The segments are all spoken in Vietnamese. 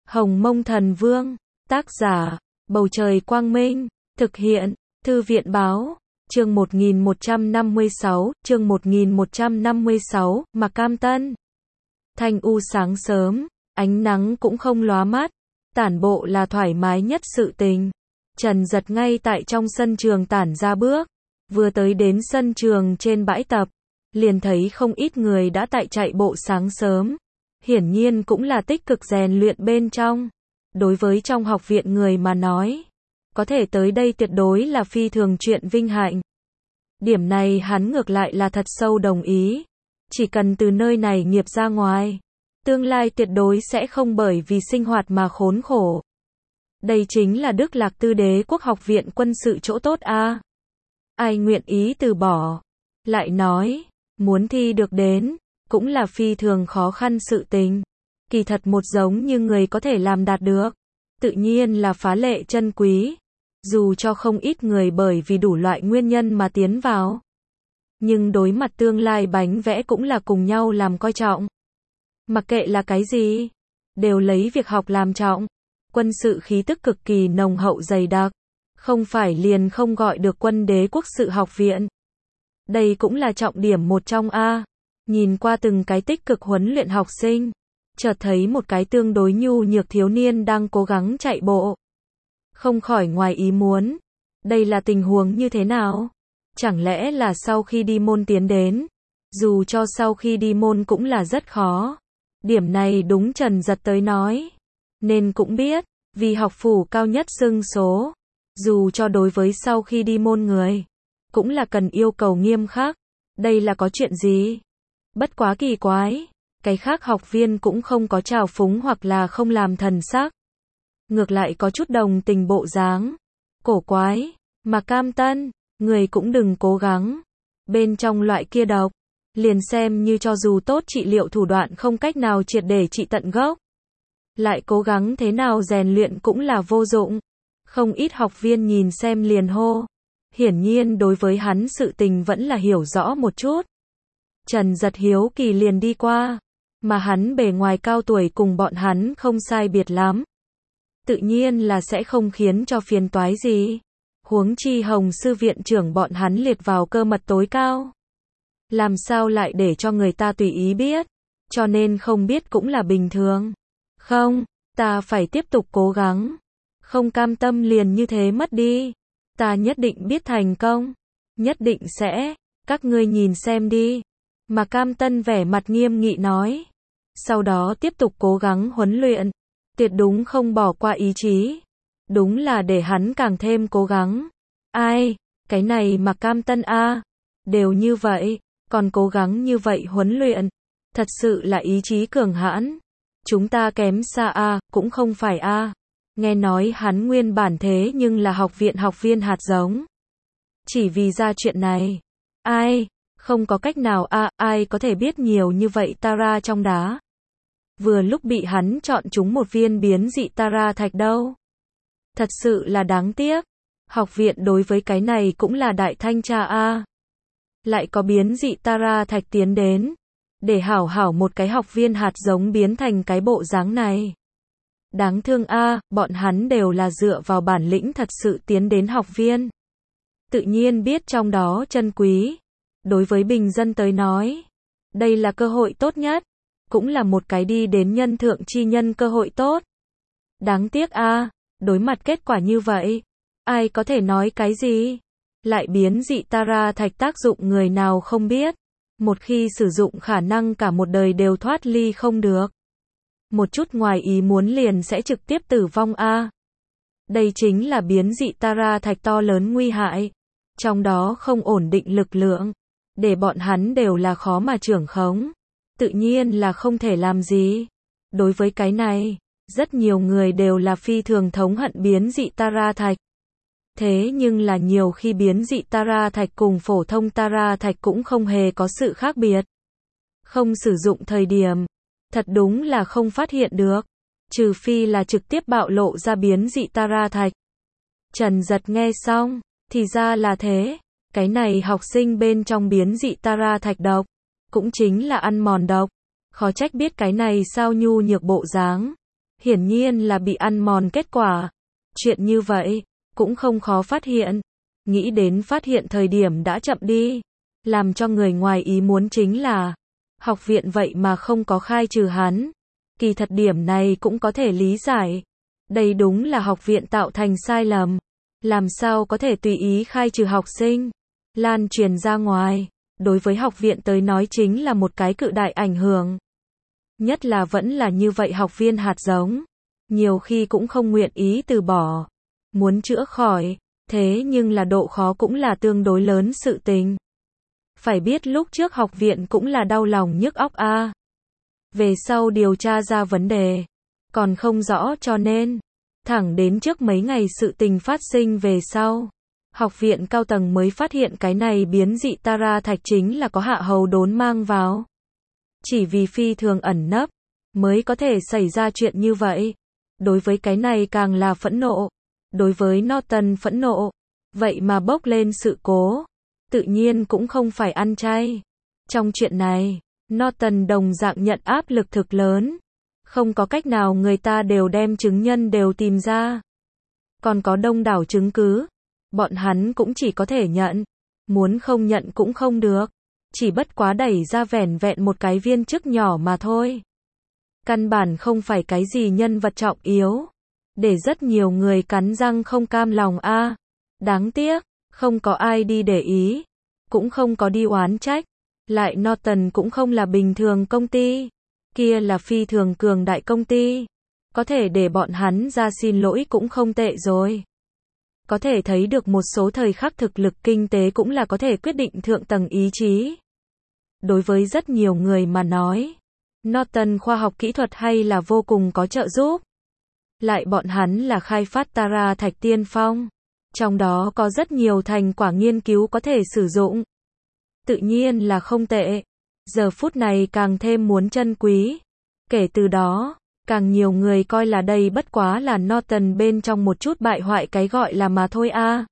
Hồng Mông Thần Vương, tác giả, Bầu Trời Quang Minh, thực hiện, Thư viện Báo, chương 1156, Mạc Cam Tân. Thanh u sáng sớm, ánh nắng cũng không lóa mắt, tản bộ là thoải mái nhất sự tình. Trần Giật ngay tại trong sân trường tản ra bước, vừa tới đến sân trường trên bãi tập, liền thấy không ít người đã tại chạy bộ sáng sớm. Hiển nhiên cũng là tích cực rèn luyện bên trong. Đối với trong học viện người mà nói, có thể tới đây tuyệt đối là phi thường chuyện vinh hạnh. Điểm này hắn ngược lại là thật sâu đồng ý. Chỉ cần từ nơi này nghiệp ra ngoài, tương lai tuyệt đối sẽ không bởi vì sinh hoạt mà khốn khổ. Đây chính là Đức Lạc Tư Đế quốc học viện quân sự chỗ tốt a. Ai nguyện ý từ bỏ. Lại nói, muốn thi được đến, cũng là phi thường khó khăn sự tình. Kỳ thật một giống như người có thể làm đạt được, tự nhiên là phá lệ chân quý. Dù cho không ít người bởi vì đủ loại nguyên nhân mà tiến vào, nhưng đối mặt tương lai bánh vẽ cũng là cùng nhau làm coi trọng. Mặc kệ là cái gì, đều lấy việc học làm trọng. Quân sự khí tức cực kỳ nồng hậu dày đặc, không phải liền không gọi được Quân Đế quốc sự học viện. Đây cũng là trọng điểm một trong a. Nhìn qua từng cái tích cực huấn luyện học sinh, chợt thấy một cái tương đối nhu nhược thiếu niên đang cố gắng chạy bộ. Không khỏi ngoài ý muốn. Đây là tình huống như thế nào? Chẳng lẽ là sau khi đi môn tiến đến? Dù cho sau khi đi môn cũng là rất khó. Điểm này đúng Trần Giật tới nói. Nên cũng biết, vì học phủ cao nhất xưng số. Dù cho đối với sau khi đi môn người, cũng là cần yêu cầu nghiêm khắc. Đây là có chuyện gì? Bất quá kỳ quái, cái khác học viên cũng không có trào phúng hoặc là không làm thần sắc. Ngược lại có chút đồng tình bộ dáng. Cổ quái, mà Cam Tân, người cũng đừng cố gắng. Bên trong loại kia độc, liền xem như cho dù tốt trị liệu thủ đoạn không cách nào triệt để trị tận gốc. Lại cố gắng thế nào rèn luyện cũng là vô dụng. Không ít học viên nhìn xem liền hô. Hiển nhiên đối với hắn sự tình vẫn là hiểu rõ một chút. Trần Giật hiếu kỳ liền đi qua, mà hắn bề ngoài cao tuổi cùng bọn hắn không sai biệt lắm. Tự nhiên là sẽ không khiến cho phiền toái gì. Huống chi Hồng sư viện trưởng bọn hắn liệt vào cơ mật tối cao. Làm sao lại để cho người ta tùy ý biết, cho nên không biết cũng là bình thường. Không, ta phải tiếp tục cố gắng. Không cam tâm liền như thế mất đi. Ta nhất định biết thành công. Nhất định sẽ, các ngươi nhìn xem đi. Mà Cam Tân vẻ mặt nghiêm nghị nói. Sau đó tiếp tục cố gắng huấn luyện. Tuyệt đúng không bỏ qua ý chí. Đúng là để hắn càng thêm cố gắng. Ai, cái này mà Cam Tân a, đều như vậy, còn cố gắng như vậy huấn luyện. Thật sự là ý chí cường hãn. Chúng ta kém xa a, cũng không phải a. Nghe nói hắn nguyên bản thế nhưng là học viện học viên hạt giống. Chỉ vì ra chuyện này. Ai, không có cách nào a, ai có thể biết nhiều như vậy Tara trong đá. Vừa lúc bị hắn chọn chúng một viên biến dị Tara thạch đâu. Thật sự là đáng tiếc. Học viện đối với cái này cũng là đại thanh tra a. Lại có biến dị Tara thạch tiến đến. Để hảo hảo một cái học viên hạt giống biến thành cái bộ dáng này. Đáng thương a, bọn hắn đều là dựa vào bản lĩnh thật sự tiến đến học viên. Tự nhiên biết trong đó chân quý. Đối với bình dân tới nói, đây là cơ hội tốt nhất. Cũng là một cái đi đến nhân thượng chi nhân cơ hội tốt. Đáng tiếc a, đối mặt kết quả như vậy, ai có thể nói cái gì? Lại biến dị Tara thạch tác dụng người nào không biết. Một khi sử dụng khả năng cả một đời đều thoát ly không được. Một chút ngoài ý muốn liền sẽ trực tiếp tử vong a. Đây chính là biến dị Tara thạch to lớn nguy hại. Trong đó không ổn định lực lượng. Để bọn hắn đều là khó mà trưởng khống. Tự nhiên là không thể làm gì. Đối với cái này, rất nhiều người đều là phi thường thống hận biến dị Tara thạch. Thế nhưng là nhiều khi biến dị Tara thạch cùng phổ thông Tara thạch cũng không hề có sự khác biệt. Không sử dụng thời điểm, thật đúng là không phát hiện được. Trừ phi là trực tiếp bạo lộ ra biến dị Tara thạch. Trần Giật nghe xong, thì ra là thế. Cái này học sinh bên trong biến dị Tara thạch độc, cũng chính là ăn mòn độc. Khó trách biết cái này sao nhu nhược bộ dáng. Hiển nhiên là bị ăn mòn kết quả. Chuyện như vậy, cũng không khó phát hiện. Nghĩ đến phát hiện thời điểm đã chậm đi. Làm cho người ngoài ý muốn chính là, học viện vậy mà không có khai trừ hắn. Kỳ thật điểm này cũng có thể lý giải. Đây đúng là học viện tạo thành sai lầm. Làm sao có thể tùy ý khai trừ học sinh, lan truyền ra ngoài. Đối với học viện tới nói chính là một cái cự đại ảnh hưởng. Nhất là vẫn là như vậy học viên hạt giống. Nhiều khi cũng không nguyện ý từ bỏ. Muốn chữa khỏi, thế nhưng là độ khó cũng là tương đối lớn sự tình. Phải biết lúc trước học viện cũng là đau lòng nhức óc a. Về sau điều tra ra vấn đề, còn không rõ cho nên, thẳng đến trước mấy ngày sự tình phát sinh về sau. Học viện cao tầng mới phát hiện cái này biến dị Tara thạch chính là có hạ hầu đốn mang vào. Chỉ vì phi thường ẩn nấp, mới có thể xảy ra chuyện như vậy. Đối với cái này càng là phẫn nộ. Đối với Norton phẫn nộ, vậy mà bốc lên sự cố. Tự nhiên cũng không phải ăn chay. Trong chuyện này, Norton đồng dạng nhận áp lực thực lớn. Không có cách nào người ta đều đem chứng nhân đều tìm ra. Còn có đông đảo chứng cứ. Bọn hắn cũng chỉ có thể nhận. Muốn không nhận cũng không được. Chỉ bất quá đẩy ra vẻn vẹn một cái viên chức nhỏ mà thôi. Căn bản không phải cái gì nhân vật trọng yếu. Để rất nhiều người cắn răng không cam lòng a. Đáng tiếc, không có ai đi để ý. Cũng không có đi oán trách. Lại Norton cũng không là bình thường công ty. Kia là phi thường cường đại công ty. Có thể để bọn hắn ra xin lỗi cũng không tệ rồi. Có thể thấy được một số thời khắc thực lực kinh tế cũng là có thể quyết định thượng tầng ý chí. Đối với rất nhiều người mà nói, Norton khoa học kỹ thuật hay là vô cùng có trợ giúp. Lại bọn hắn là khai phát Tara thạch tiên phong. Trong đó có rất nhiều thành quả nghiên cứu có thể sử dụng. Tự nhiên là không tệ. Giờ phút này càng thêm muốn trân quý. Kể từ đó, càng nhiều người coi là đây bất quá là Norton bên trong một chút bại hoại cái gọi là mà thôi a.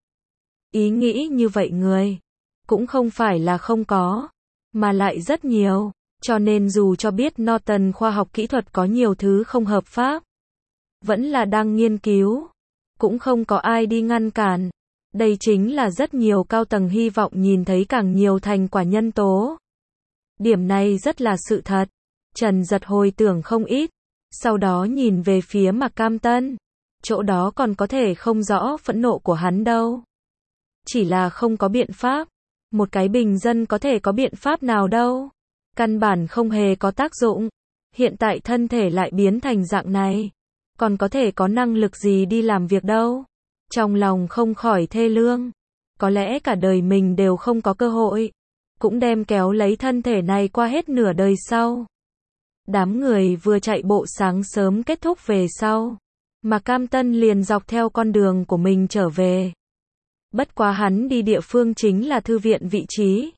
Ý nghĩ như vậy người, cũng không phải là không có, mà lại rất nhiều. Cho nên dù cho biết Norton khoa học kỹ thuật có nhiều thứ không hợp pháp, vẫn là đang nghiên cứu, cũng không có ai đi ngăn cản. Đây chính là rất nhiều cao tầng hy vọng nhìn thấy càng nhiều thành quả nhân tố. Điểm này rất là sự thật. Trần Giật hồi tưởng không ít, sau đó nhìn về phía Mạc Cam Tân. Chỗ đó còn có thể không rõ phẫn nộ của hắn đâu. Chỉ là không có biện pháp. Một cái bình dân có thể có biện pháp nào đâu. Căn bản không hề có tác dụng. Hiện tại thân thể lại biến thành dạng này. Còn có thể có năng lực gì đi làm việc đâu. Trong lòng không khỏi thê lương. Có lẽ cả đời mình đều không có cơ hội. Cũng đem kéo lấy thân thể này qua hết nửa đời sau. Đám người vừa chạy bộ sáng sớm kết thúc về sau. Mà Cam Tân liền dọc theo con đường của mình trở về. Bất quá hắn đi địa phương chính là thư viện vị trí.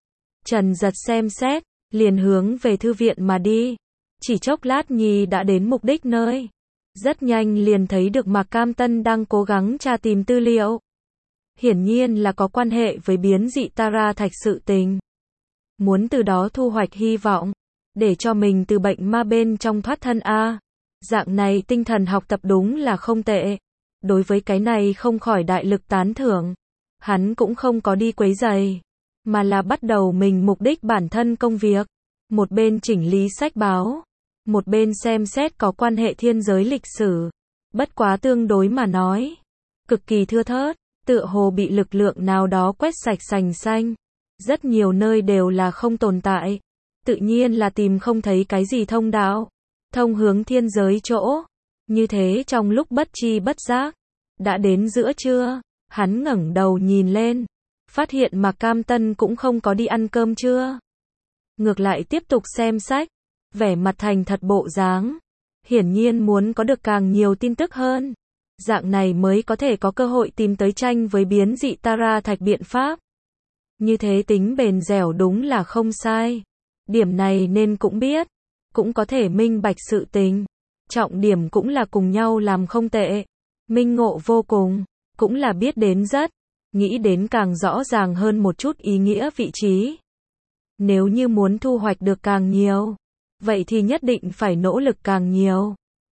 Trần Giật xem xét, liền hướng về thư viện mà đi. Chỉ chốc lát Nhi đã đến mục đích nơi. Rất nhanh liền thấy được Mạc Cam Tân đang cố gắng tra tìm tư liệu. Hiển nhiên là có quan hệ với biến dị Tara thạch sự tình. Muốn từ đó thu hoạch hy vọng, để cho mình từ bệnh ma bên trong thoát thân a. Dạng này tinh thần học tập đúng là không tệ. Đối với cái này không khỏi đại lực tán thưởng. Hắn cũng không có đi quấy rầy, mà là bắt đầu mình mục đích bản thân công việc. Một bên chỉnh lý sách báo, một bên xem xét có quan hệ thiên giới lịch sử. Bất quá tương đối mà nói, cực kỳ thưa thớt, tựa hồ bị lực lượng nào đó quét sạch sành xanh. Rất nhiều nơi đều là không tồn tại. Tự nhiên là tìm không thấy cái gì thông đạo, thông hướng thiên giới chỗ. Như thế trong lúc bất chi bất giác, đã đến giữa trưa, hắn ngẩng đầu nhìn lên, phát hiện Mạc Cam Tân cũng không có đi ăn cơm trưa. Ngược lại tiếp tục xem sách, vẻ mặt thành thật bộ dáng. Hiển nhiên muốn có được càng nhiều tin tức hơn. Dạng này mới có thể có cơ hội tìm tới tranh với biến dị Tara thạch biện pháp. Như thế tính bền dẻo đúng là không sai. Điểm này nên cũng biết, cũng có thể minh bạch sự tình. Trọng điểm cũng là cùng nhau làm không tệ. Minh ngộ vô cùng, cũng là biết đến rất, nghĩ đến càng rõ ràng hơn một chút ý nghĩa vị trí. Nếu như muốn thu hoạch được càng nhiều, vậy thì nhất định phải nỗ lực càng nhiều.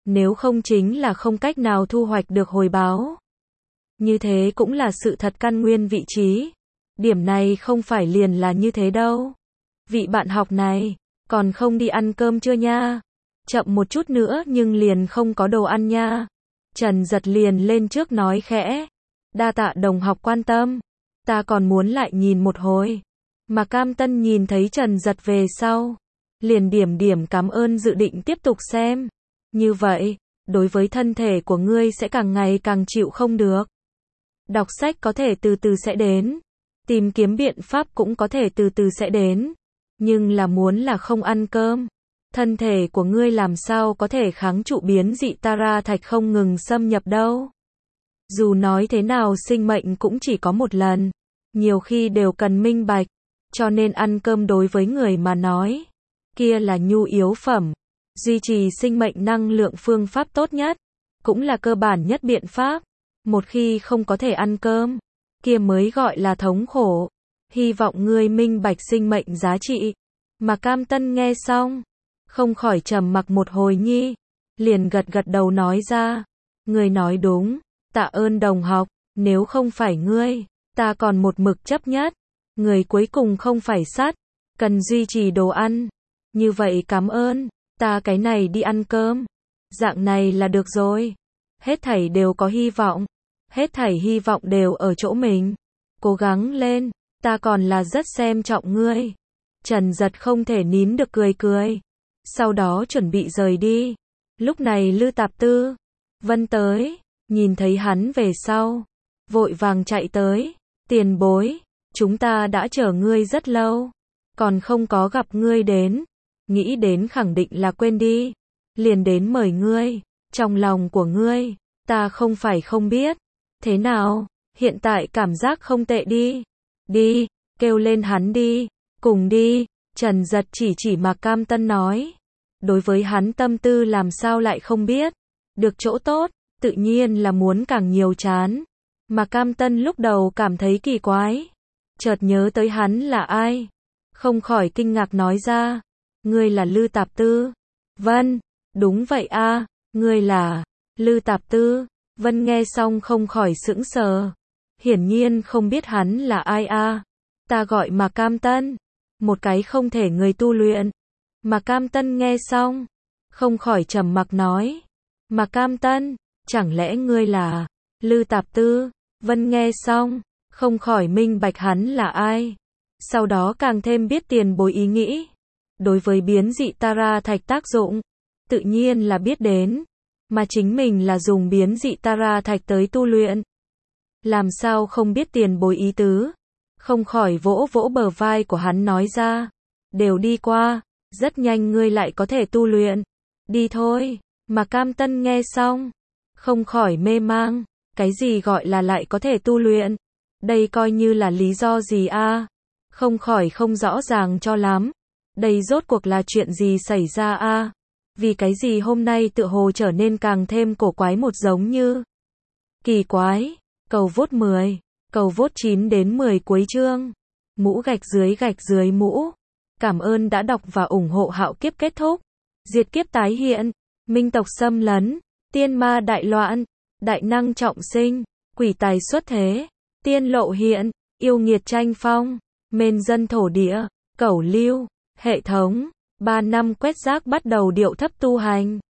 nếu không chính là không cách nào thu hoạch được hồi báo. Như thế cũng là sự thật căn nguyên vị trí. Điểm này không phải liền là như thế đâu. Vị bạn học này, còn không đi ăn cơm chưa nha? Chậm một chút nữa nhưng liền không có đồ ăn nha. Trần Giật liền lên trước nói khẽ. Đa tạ đồng học quan tâm. Ta còn muốn lại nhìn một hồi. Mà Cam Tân nhìn thấy Trần Giật về sau. Liền điểm cảm ơn dự định tiếp tục xem. Như vậy, đối với thân thể của ngươi sẽ càng ngày càng chịu không được. Đọc sách có thể từ từ sẽ đến. Tìm kiếm biện pháp cũng có thể từ từ sẽ đến. Nhưng là muốn là không ăn cơm. Thân thể của ngươi làm sao có thể kháng trụ biến dị Tara thạch không ngừng xâm nhập đâu. Dù nói thế nào sinh mệnh cũng chỉ có một lần. Nhiều khi đều cần minh bạch. Cho nên ăn cơm đối với người mà nói. Kia là nhu yếu phẩm. Duy trì sinh mệnh năng lượng phương pháp tốt nhất. Cũng là cơ bản nhất biện pháp. Một khi không có thể ăn cơm. Kia mới gọi là thống khổ. Hy vọng ngươi minh bạch sinh mệnh giá trị. Mà Cam Tân nghe xong. Không khỏi trầm mặc một hồi nhi. Liền gật đầu nói ra. Ngươi nói đúng. Tạ ơn đồng học. Nếu không phải ngươi, ta còn một mực chấp nhất. Người cuối cùng không phải sắt. Cần duy trì đồ ăn. Như vậy cảm ơn. Ta cái này đi ăn cơm. Dạng này là được rồi. Hết thảy đều có hy vọng. Hết thảy hy vọng đều ở chỗ mình. Cố gắng lên. Ta còn là rất xem trọng ngươi. Trần Giật không thể nín được cười. Sau đó chuẩn bị rời đi. Lúc này Lư Tạp Tư, Vân tới. Nhìn thấy hắn về sau. Vội vàng chạy tới. Tiền bối. Chúng ta đã chờ ngươi rất lâu. Còn không có gặp ngươi đến. Nghĩ đến khẳng định là quên đi. Liền đến mời ngươi. Trong lòng của ngươi, ta không phải không biết. Thế nào, hiện tại cảm giác không tệ đi. Đi, kêu lên hắn đi. Cùng đi. Trần Giật chỉ Mạc Cam Tân nói. Đối với hắn tâm tư làm sao lại không biết. Được chỗ tốt, tự nhiên là muốn càng nhiều chán. Mạc Cam Tân lúc đầu cảm thấy kỳ quái. Chợt nhớ tới hắn là ai. Không khỏi kinh ngạc nói ra. Ngươi là Lư Tạp Tư. Vân, đúng vậy a, ngươi là Lư Tạp Tư. Vân nghe xong không khỏi sững sờ. Hiển nhiên không biết hắn là ai a. Ta gọi Mạc Cam Tân. Một cái không thể người tu luyện. Mạc Cam Tân nghe xong. Không khỏi trầm mặc nói. Mạc Cam Tân, chẳng lẽ ngươi là Lư Tạp Tư? Vân nghe xong. Không khỏi minh bạch hắn là ai. Sau đó càng thêm biết tiền bối ý nghĩ. Đối với biến dị Tara thạch tác dụng. Tự nhiên là biết đến. Mà chính mình là dùng biến dị Tara thạch tới tu luyện. Làm sao không biết tiền bối ý tứ. Không khỏi vỗ bờ vai của hắn nói ra. Đều đi qua. Rất nhanh ngươi lại có thể tu luyện. Đi thôi. Mà Cam Tân nghe xong. Không khỏi mê mang. Cái gì gọi là lại có thể tu luyện? Đây coi như là lý do gì a? Không khỏi không rõ ràng cho lắm. Đây rốt cuộc là chuyện gì xảy ra a? Vì cái gì hôm nay tựa hồ trở nên càng thêm cổ quái một giống như. Kỳ quái. Cầu vote 10. Cầu vote 9 đến 10 cuối chương. Mũ gạch dưới mũ. Cảm ơn đã đọc và ủng hộ Hạo Kiếp kết thúc. Diệt kiếp tái hiện. Minh tộc xâm lấn. Tiên ma đại loạn. Đại năng trọng sinh. Quỷ tài xuất thế. Tiên lộ hiện. Yêu nghiệt tranh phong. Mên dân thổ địa. Cẩu lưu. Hệ thống. 3 năm quét rác bắt đầu điệu thấp tu hành.